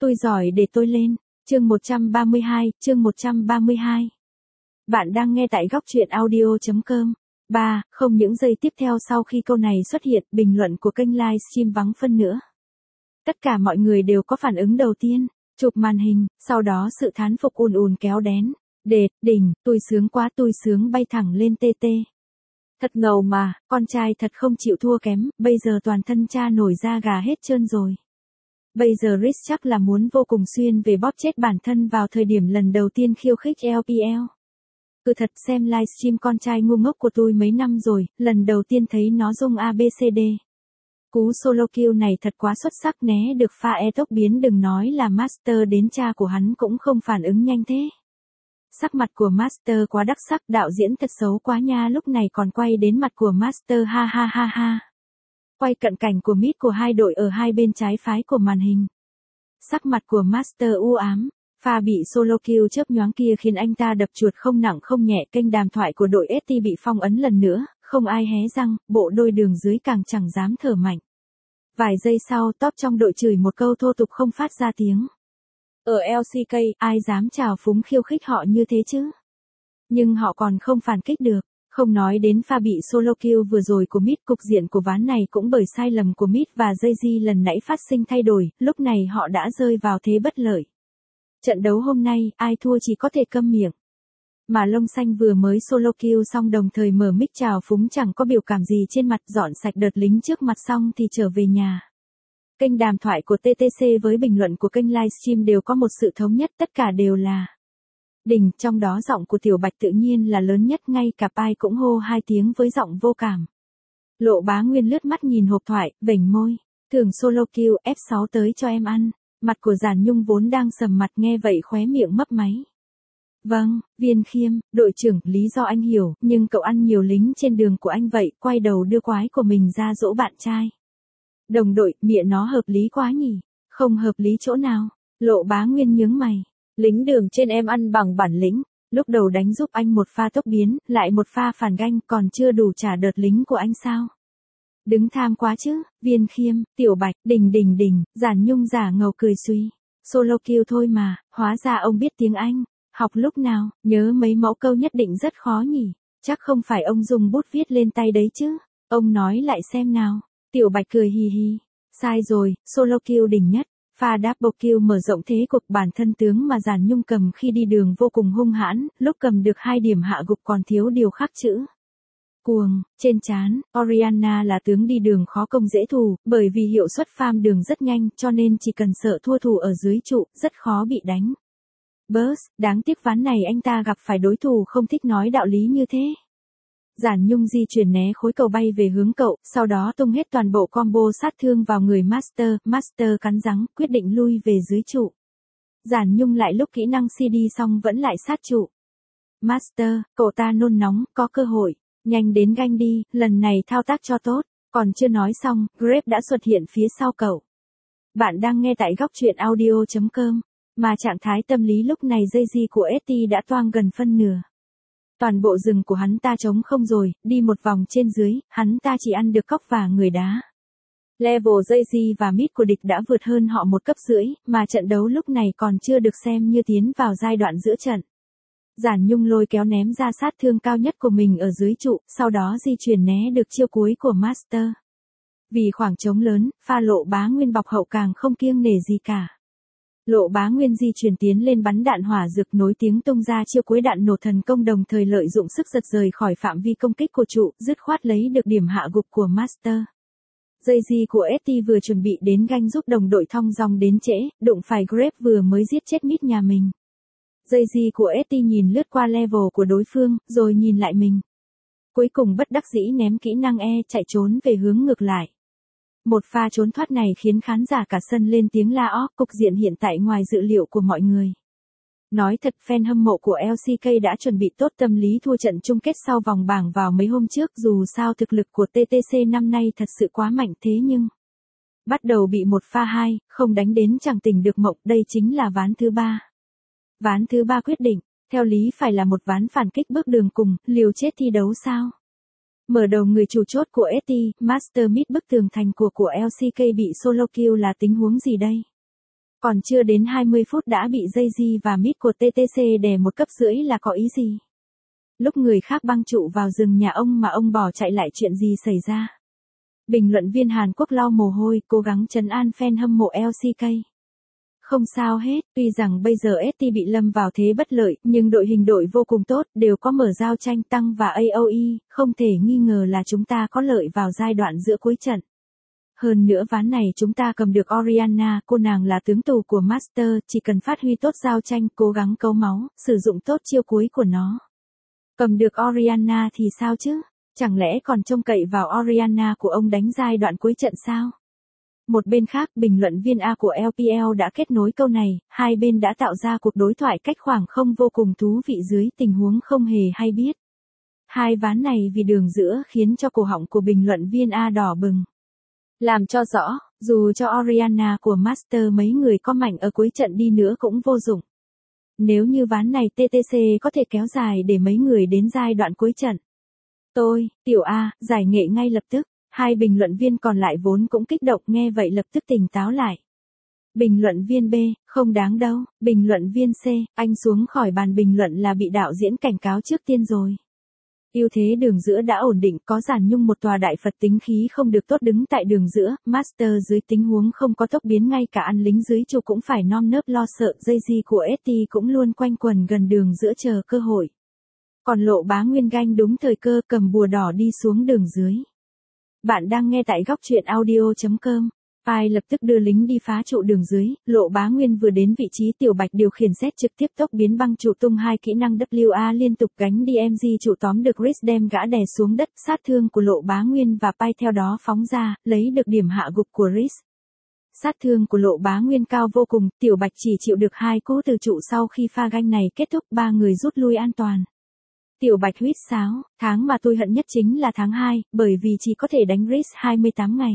Tôi giỏi để tôi lên. Chương 132. Bạn đang nghe tại góc truyện audio.com. Không những giây tiếp theo sau khi câu này xuất hiện, bình luận của kênh livestream vắng phân nữa. Tất cả mọi người đều có phản ứng đầu tiên, chụp màn hình, sau đó sự thán phục ùn ùn kéo đến. Đỉnh, tôi sướng quá, tôi sướng bay thẳng lên TT. Thật ngầu mà, con trai thật không chịu thua kém, bây giờ toàn thân cha nổi da gà hết trơn rồi. Bây giờ Rich chắc là muốn vô cùng xuyên về bóp chết bản thân vào thời điểm lần đầu tiên khiêu khích LPL. Cứ thật xem livestream con trai ngu ngốc của tôi mấy năm rồi, lần đầu tiên thấy nó rung ABCD. Cú solo kill này thật quá xuất sắc, né được pha tốc biến, đừng nói là Master, đến cha của hắn cũng không phản ứng nhanh thế. Sắc mặt của Master quá đắc sắc, đạo diễn thật xấu quá nha, lúc này còn quay đến mặt của Master, ha ha ha ha. Quay cận cảnh của mid của hai đội ở hai bên trái phái của màn hình. Sắc mặt của Master u ám, pha bị solo kill chớp nhoáng kia khiến anh ta đập chuột không nặng không nhẹ. Kênh đàm thoại của đội ST bị phong ấn lần nữa, không ai hé răng, bộ đôi đường dưới càng chẳng dám thở mạnh. Vài giây sau, top trong đội chửi một câu thô tục không phát ra tiếng. Ở LCK, ai dám trào phúng khiêu khích họ như thế chứ? Nhưng họ còn không phản kích được. Không nói đến pha bị solo kill vừa rồi của mid, cục diện của ván này cũng bởi sai lầm của mid và Jay-Z lần nãy phát sinh thay đổi, lúc này họ đã rơi vào thế bất lợi. Trận đấu hôm nay, ai thua chỉ có thể câm miệng. Mà Lông Xanh vừa mới solo kill xong đồng thời mở mic trào phúng chẳng có biểu cảm gì trên mặt, dọn sạch đợt lính trước mặt xong thì trở về nhà. Kênh đàm thoại của TTC với bình luận của kênh livestream đều có một sự thống nhất, tất cả đều là đỉnh, trong đó giọng của Tiểu Bạch tự nhiên là lớn nhất, ngay cả Pai cũng hô hai tiếng với giọng vô cảm. Lộ Bá Nguyên lướt mắt nhìn hộp thoại, vểnh môi, thường solo kill F6 tới cho em ăn. Mặt của Giản Nhung vốn đang sầm mặt nghe vậy khóe miệng mấp máy. Vâng, Viên Khiêm, đội trưởng, lý do anh hiểu, nhưng cậu ăn nhiều lính trên đường của anh vậy, quay đầu đưa quái của mình ra dỗ bạn trai. Đồng đội, mịa nó hợp lý quá nhỉ? Không hợp lý chỗ nào? Lộ Bá Nguyên nhướng mày. Lính đường trên em ăn bằng bản lĩnh, lúc đầu đánh giúp anh một pha tốc biến, lại một pha phản ganh, còn chưa đủ trả đợt lính của anh sao? Đứng tham quá chứ, Viên Khiêm, Tiểu Bạch, đỉnh, Giản Nhung giả ngầu cười suy. Solo kill thôi mà, hóa ra ông biết tiếng Anh. Học lúc nào, nhớ mấy mẫu câu nhất định rất khó nhỉ. Chắc không phải ông dùng bút viết lên tay đấy chứ. Ông nói lại xem nào. Tiểu Bạch cười hì hì. Sai rồi, solo kill đỉnh nhất. Pha double kill mở rộng thế cục, bản thân tướng mà Giản Nhung cầm khi đi đường vô cùng hung hãn, lúc cầm được 2 điểm hạ gục còn thiếu điều khắc chữ cuồng trên trán. Orianna là tướng đi đường khó công dễ thủ, bởi vì hiệu suất farm đường rất nhanh, cho nên chỉ cần sợ thua thủ ở dưới trụ, rất khó bị đánh. Burst, đáng tiếc ván này anh ta gặp phải đối thủ không thích nói đạo lý như thế. Giản Nhung di chuyển né khối cầu bay về hướng cậu, sau đó tung hết toàn bộ combo sát thương vào người Master. Master cắn răng, quyết định lui về dưới trụ. Giản Nhung lại lúc kỹ năng CD xong vẫn lại sát trụ. Master, cậu ta nôn nóng, có cơ hội. Nhanh đến ganh đi, lần này thao tác cho tốt. Còn chưa nói xong, Grape đã xuất hiện phía sau cậu. Bạn đang nghe tại góc truyện audio.com. Mà trạng thái tâm lý lúc này Jay-Z của ST đã toang gần phân nửa. Toàn bộ rừng của hắn ta trống không rồi, đi một vòng trên dưới, hắn ta chỉ ăn được cóc và người đá. Level Jay-Z và mid của địch đã vượt hơn họ 1,5 cấp, mà trận đấu lúc này còn chưa được xem như tiến vào giai đoạn giữa trận. Giản Nhung lôi kéo ném ra sát thương cao nhất của mình ở dưới trụ, sau đó di chuyển né được chiêu cuối của Master. Vì khoảng trống lớn, pha Lộ Bá Nguyên bọc hậu càng không kiêng nể gì cả. Lộ Bá Nguyên di chuyển tiến lên bắn đạn hỏa dược nối tiếng tung ra chiêu cuối đạn nổ thần công, đồng thời lợi dụng sức giật rời khỏi phạm vi công kích của trụ, dứt khoát lấy được điểm hạ gục của Master. Jay-Z của ST vừa chuẩn bị đến ganh giúp đồng đội thong dong đến trễ, đụng phải Grape vừa mới giết chết mid nhà mình. Jay-Z của ST nhìn lướt qua level của đối phương, rồi nhìn lại mình. Cuối cùng bất đắc dĩ ném kỹ năng chạy trốn về hướng ngược lại. Một pha trốn thoát này khiến khán giả cả sân lên tiếng la ó, cục diện hiện tại ngoài dự liệu của mọi người. Nói thật, fan hâm mộ của LCK đã chuẩn bị tốt tâm lý thua trận chung kết sau vòng bảng vào mấy hôm trước, dù sao thực lực của TTC năm nay thật sự quá mạnh, thế nhưng bắt đầu bị một pha 2, không đánh đến chẳng tỉnh được mộng, đây chính là ván thứ 3. Ván thứ 3 quyết định, theo lý phải là một ván phản kích bước đường cùng, liều chết thi đấu sao? Mở đầu người chủ chốt của ST, Master mid bức tường thành của LCK bị solo kill là tình huống gì đây? Còn chưa đến 20 phút đã bị Jay-Z và mid của TTC đè 1,5 cấp là có ý gì? Lúc người khác băng trụ vào rừng nhà ông mà ông bỏ chạy lại chuyện gì xảy ra? Bình luận viên Hàn Quốc lau mồ hôi, cố gắng trấn an fan hâm mộ LCK. Không sao hết, tuy rằng bây giờ ST bị lâm vào thế bất lợi, nhưng đội hình đội vô cùng tốt, đều có mở giao tranh tăng và AOE, không thể nghi ngờ là chúng ta có lợi vào giai đoạn giữa cuối trận. Hơn nữa ván này chúng ta cầm được Orianna, cô nàng là tướng tù của Master, chỉ cần phát huy tốt giao tranh, cố gắng cấu máu, sử dụng tốt chiêu cuối của nó. Cầm được Orianna thì sao chứ? Chẳng lẽ còn trông cậy vào Orianna của ông đánh giai đoạn cuối trận sao? Một bên khác, bình luận viên A của LPL đã kết nối câu này, hai bên đã tạo ra cuộc đối thoại cách khoảng không vô cùng thú vị dưới tình huống không hề hay biết. Hai ván này vì đường giữa khiến cho cổ họng của bình luận viên A đỏ bừng. Làm cho rõ, dù cho Orianna của Master mấy người có mạnh ở cuối trận đi nữa cũng vô dụng. Nếu như ván này TTC có thể kéo dài để mấy người đến giai đoạn cuối trận. Tiểu A, giải nghệ ngay lập tức. Hai bình luận viên còn lại vốn cũng kích động nghe vậy lập tức tỉnh táo lại. Bình luận viên B, không đáng đâu. Bình luận viên C, anh xuống khỏi bàn bình luận là bị đạo diễn cảnh cáo trước tiên rồi. Ưu thế đường giữa đã ổn định, có Giản Nhung một tòa đại Phật tính khí không được tốt đứng tại đường giữa, Master dưới tình huống không có tốc biến ngay cả ăn lính dưới trụ cũng phải nom nớp lo sợ, Jay-Z của ST cũng luôn quanh quần gần đường giữa chờ cơ hội. Còn Lộ Bá Nguyên ganh đúng thời cơ cầm bùa đỏ đi xuống đường dưới. Bạn đang nghe tại góc truyện audio.com. Pai lập tức đưa lính đi phá trụ đường dưới, Lộ Bá Nguyên vừa đến vị trí Tiểu Bạch điều khiển xét trực tiếp tốc biến băng trụ tung hai kỹ năng WA liên tục gánh DMG trụ tóm được Riz đem gã đè xuống đất, sát thương của Lộ Bá Nguyên và Pai theo đó phóng ra, lấy được điểm hạ gục của Riz. Sát thương của Lộ Bá Nguyên cao vô cùng, Tiểu Bạch chỉ chịu được 2 cú từ trụ sau khi pha ganh này kết thúc 3 người rút lui an toàn. Tiểu Bạch huýt sáo, tháng mà tôi hận nhất chính là tháng 2, bởi vì chỉ có thể đánh Riz 28 ngày.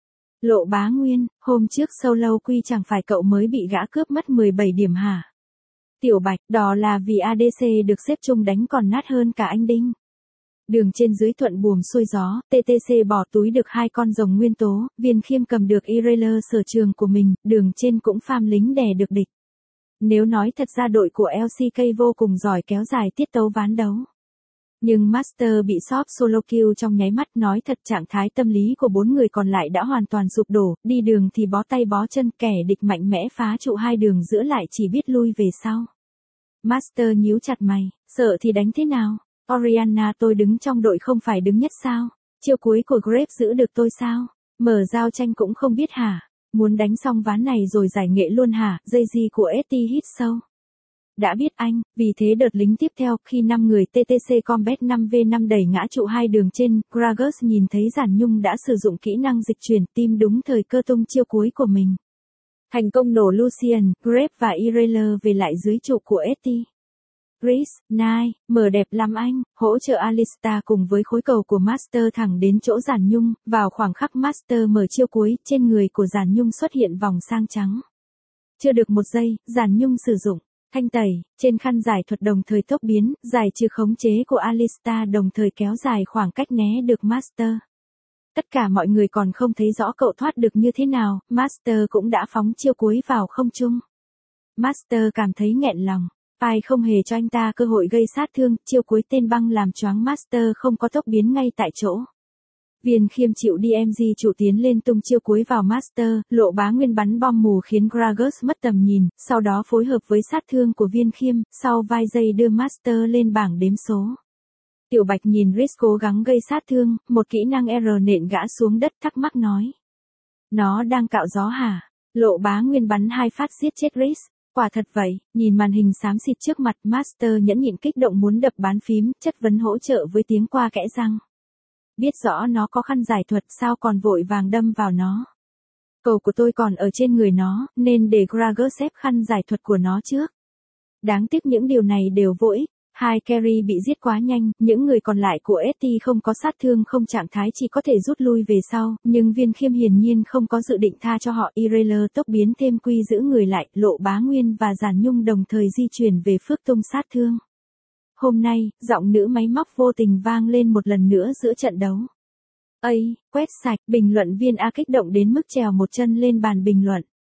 Lộ Bá Nguyên, hôm trước solo quy chẳng phải cậu mới bị gã cướp mất 17 điểm hả? Tiểu Bạch, đó là vì ADC được xếp chung đánh còn nát hơn cả anh Đinh. Đường trên dưới thuận buồm xuôi gió, TTC bỏ túi được 2 con rồng nguyên tố, Viên Khiêm cầm được Ireland sở trường của mình, đường trên cũng farm lính đè được địch. Nếu nói thật ra đội của LCK vô cùng giỏi kéo dài tiết tấu ván đấu. Nhưng Master bị shop solo kill trong nháy mắt, nói thật trạng thái tâm lý của 4 người còn lại đã hoàn toàn sụp đổ, đi đường thì bó tay bó chân, kẻ địch mạnh mẽ phá trụ hai đường giữa lại chỉ biết lui về sau. Master nhíu chặt mày, sợ thì đánh thế nào? Orianna tôi đứng trong đội không phải đứng nhất sao? Chiêu cuối của Grape giữ được tôi sao? Mở giao tranh cũng không biết hả? Muốn đánh xong ván này rồi giải nghệ luôn hả? Jay-Z của ST hít sâu. Đã biết anh, vì thế đợt lính tiếp theo, khi 5 người TTC Combat 5v5 đẩy ngã trụ hai đường trên, Gragas nhìn thấy Giản Nhung đã sử dụng kỹ năng dịch chuyển, tim đúng thời cơ tung chiêu cuối của mình. Thành công nổ Lucian, Grape và Ireland về lại dưới trụ của ST. Riz, Nai, mở đẹp lắm anh, hỗ trợ Alistar cùng với khối cầu của Master thẳng đến chỗ Giản Nhung, vào khoảng khắc Master mở chiêu cuối, trên người của Giản Nhung xuất hiện vòng sang trắng. Chưa được một giây, Giản Nhung sử dụng thanh tẩy, trên khăn giải thuật đồng thời tốc biến, giải trừ khống chế của Alistar đồng thời kéo dài khoảng cách né được Master. Tất cả mọi người còn không thấy rõ cậu thoát được như thế nào, Master cũng đã phóng chiêu cuối vào không trung. Master cảm thấy nghẹn lòng, Pai không hề cho anh ta cơ hội gây sát thương, chiêu cuối tên băng làm choáng Master không có tốc biến ngay tại chỗ. Viên Khiêm chịu DMG trụ tiến lên tung chiêu cuối vào Master, Lộ Bá Nguyên bắn bom mù khiến Gragas mất tầm nhìn, sau đó phối hợp với sát thương của Viên Khiêm, sau vài giây đưa Master lên bảng đếm số. Tiểu Bạch nhìn Riz cố gắng gây sát thương, một kỹ năng R nện gã xuống đất, thắc mắc nói. Nó đang cạo gió hả? Lộ Bá Nguyên bắn 2 phát giết chết Riz. Quả thật vậy, nhìn màn hình xám xịt trước mặt, Master nhẫn nhịn kích động muốn đập bàn phím, chất vấn hỗ trợ với tiếng qua kẽ răng. Biết rõ nó có khăn giải thuật sao còn vội vàng đâm vào nó. Cầu của tôi còn ở trên người nó, nên để Gragas xếp khăn giải thuật của nó trước. Đáng tiếc những điều này đều vô ích. Hai carry bị giết quá nhanh, những người còn lại của ST không có sát thương không trạng thái chỉ có thể rút lui về sau, nhưng Viên Khiêm hiển nhiên không có dự định tha cho họ. Ireland tốc biến thêm quy giữ người lại, Lộ Bá Nguyên và Giản Nhung đồng thời di chuyển về phước tung sát thương. Hôm nay, giọng nữ máy móc vô tình vang lên một lần nữa giữa trận đấu. Quét sạch, bình luận viên A kích động đến mức trèo một chân lên bàn bình luận.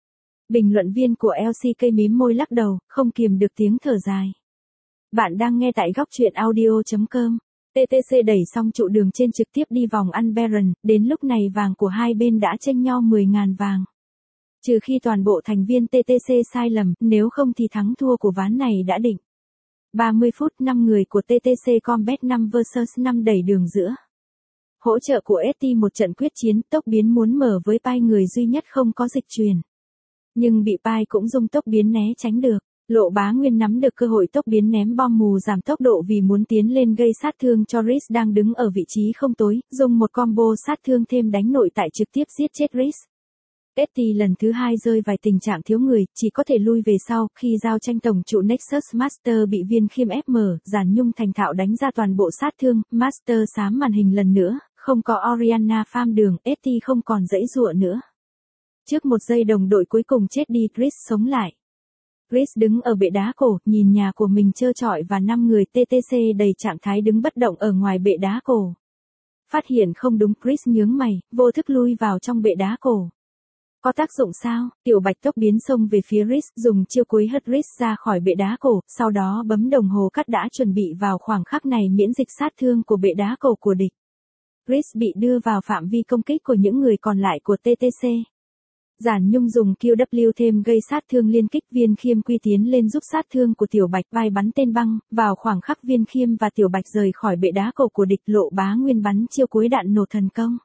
Bình luận viên của LCK mím môi lắc đầu, không kìm được tiếng thở dài. Bạn đang nghe tại góc truyện audio.com. TTC đẩy xong trụ đường trên trực tiếp đi vòng ăn Baron, đến lúc này vàng của hai bên đã chênh nhau 10.000 vàng. Trừ khi toàn bộ thành viên TTC sai lầm, nếu không thì thắng thua của ván này đã định. 30 phút 5 người của TTC Combat 5 vs 5 đẩy đường giữa. Hỗ trợ của ST một trận quyết chiến, tốc biến muốn mở với Pai người duy nhất không có dịch truyền. Nhưng bị Pai cũng dùng tốc biến né tránh được. Lộ Bá Nguyên nắm được cơ hội tốc biến ném bom mù giảm tốc độ vì muốn tiến lên gây sát thương cho Riz đang đứng ở vị trí không tối, dùng một combo sát thương thêm đánh nội tại trực tiếp giết chết Riz. ST lần thứ 2 rơi vào tình trạng thiếu người, chỉ có thể lui về sau, khi giao tranh tổng trụ Nexus Master bị Viên Khiêm ép mở, Giản Nhung thành thạo đánh ra toàn bộ sát thương, Master xám màn hình lần nữa, không có Orianna farm đường, ST không còn dãy dụa nữa. Trước một giây đồng đội cuối cùng chết đi, Riz sống lại. Riz đứng ở bệ đá cổ, nhìn nhà của mình trơ trọi và 5 người TTC đầy trạng thái đứng bất động ở ngoài bệ đá cổ. Phát hiện không đúng, Riz nhướng mày, vô thức lui vào trong bệ đá cổ. Có tác dụng sao? Tiểu Bạch tốc biến xông về phía Riz, dùng chiêu cuối hất Riz ra khỏi bệ đá cổ, sau đó bấm đồng hồ cắt đã chuẩn bị vào khoảng khắc này miễn dịch sát thương của bệ đá cổ của địch. Riz bị đưa vào phạm vi công kích của những người còn lại của TTC. Giản Nhung dùng QW thêm gây sát thương liên kích, Viên Khiêm quy tiến lên giúp sát thương của Tiểu Bạch, vai bắn tên băng, vào khoảng khắc Viên Khiêm và Tiểu Bạch rời khỏi bệ đá cổ của địch, Lộ Bá Nguyên bắn chiêu cuối đạn nổ thần công.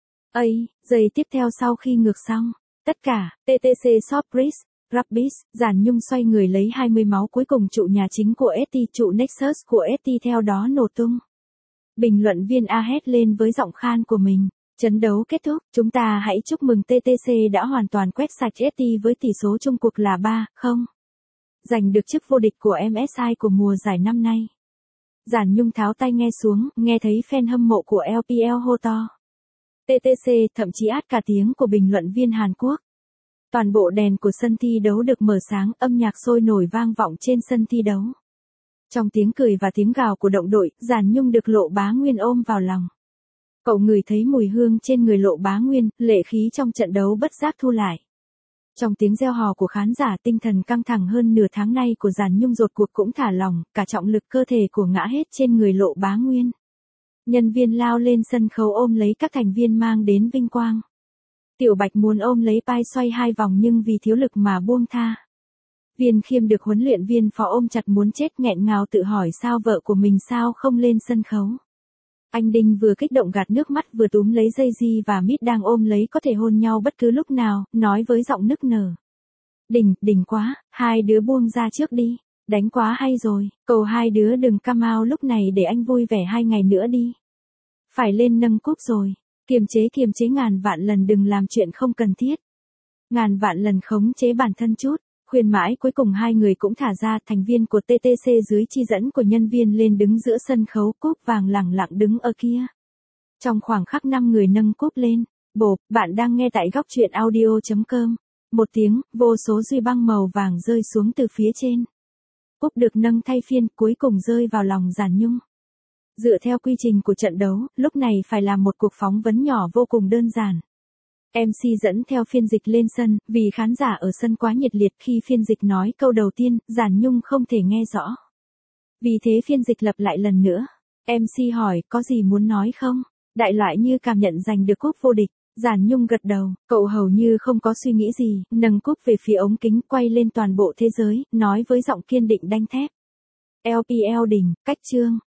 Giây tiếp theo sau khi ngược xong, tất cả, TTC shop Riz, Rabis, Giản Nhung xoay người lấy 20 máu cuối cùng trụ nhà chính của ST, trụ Nexus của ST theo đó nổ tung. Bình luận viên A hét lên với giọng khan của mình. Trận đấu kết thúc, chúng ta hãy chúc mừng TTC đã hoàn toàn quét sạch ST với tỷ số chung cuộc là 3-0. Giành được chức vô địch của MSI của mùa giải năm nay. Giản Nhung tháo tai nghe xuống, nghe thấy fan hâm mộ của LPL hô to. TTC thậm chí át cả tiếng của bình luận viên Hàn Quốc. Toàn bộ đèn của sân thi đấu được mở sáng, âm nhạc sôi nổi vang vọng trên sân thi đấu. Trong tiếng cười và tiếng gào của động đội, Giản Nhung được Lộ Bá Nguyên ôm vào lòng. Cậu ngửi thấy mùi hương trên người Lộ Bá Nguyên, lệ khí trong trận đấu bất giác thu lại. Trong tiếng reo hò của khán giả, tinh thần căng thẳng hơn nửa tháng nay của Giản Nhung rốt cuộc cũng thả lỏng, cả trọng lực cơ thể của ngã hết trên người Lộ Bá Nguyên. Nhân viên lao lên sân khấu ôm lấy các thành viên mang đến vinh quang. Tiểu Bạch muốn ôm lấy Pai xoay 2 vòng nhưng vì thiếu lực mà buông tha. Viên Khiêm được huấn luyện viên phó ôm chặt muốn chết, nghẹn ngào tự hỏi sao vợ của mình sao không lên sân khấu. Anh Đinh vừa kích động gạt nước mắt vừa túm lấy Daisy và Mít đang ôm lấy có thể hôn nhau bất cứ lúc nào, nói với giọng nức nở. Đỉnh quá, hai đứa buông ra trước đi, đánh quá hay rồi, cầu hai đứa đừng come out lúc này để anh vui vẻ 2 ngày nữa đi. Phải lên nâng cúp rồi, kiềm chế ngàn vạn lần đừng làm chuyện không cần thiết. Ngàn vạn lần khống chế bản thân chút. Khuyên mãi cuối cùng hai người cũng thả ra, thành viên của TTC dưới chi dẫn của nhân viên lên đứng giữa sân khấu, cúp vàng lẳng lặng đứng ở kia. Trong khoảng khắc 5 người nâng cúp lên, bộp, bạn đang nghe tại góc truyện audio.com. Một tiếng, vô số duy băng màu vàng rơi xuống từ phía trên. Cúp được nâng thay phiên, cuối cùng rơi vào lòng Giản Nhung. Dựa theo quy trình của trận đấu, lúc này phải làm một cuộc phỏng vấn nhỏ vô cùng đơn giản. MC dẫn theo phiên dịch lên sân, vì khán giả ở sân quá nhiệt liệt, khi phiên dịch nói câu đầu tiên, Giản Nhung không thể nghe rõ. Vì thế phiên dịch lặp lại lần nữa. MC hỏi, có gì muốn nói không? Đại loại như cảm nhận giành được cúp vô địch. Giản Nhung gật đầu, cậu hầu như không có suy nghĩ gì, nâng cúp về phía ống kính, quay lên toàn bộ thế giới, nói với giọng kiên định đanh thép. LPL đỉnh, cách chương.